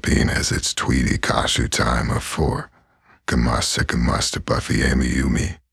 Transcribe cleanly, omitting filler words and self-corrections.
being as it's Tweety Kashu time of 4. Kamasta Kamasta Buffy Amy Yumi.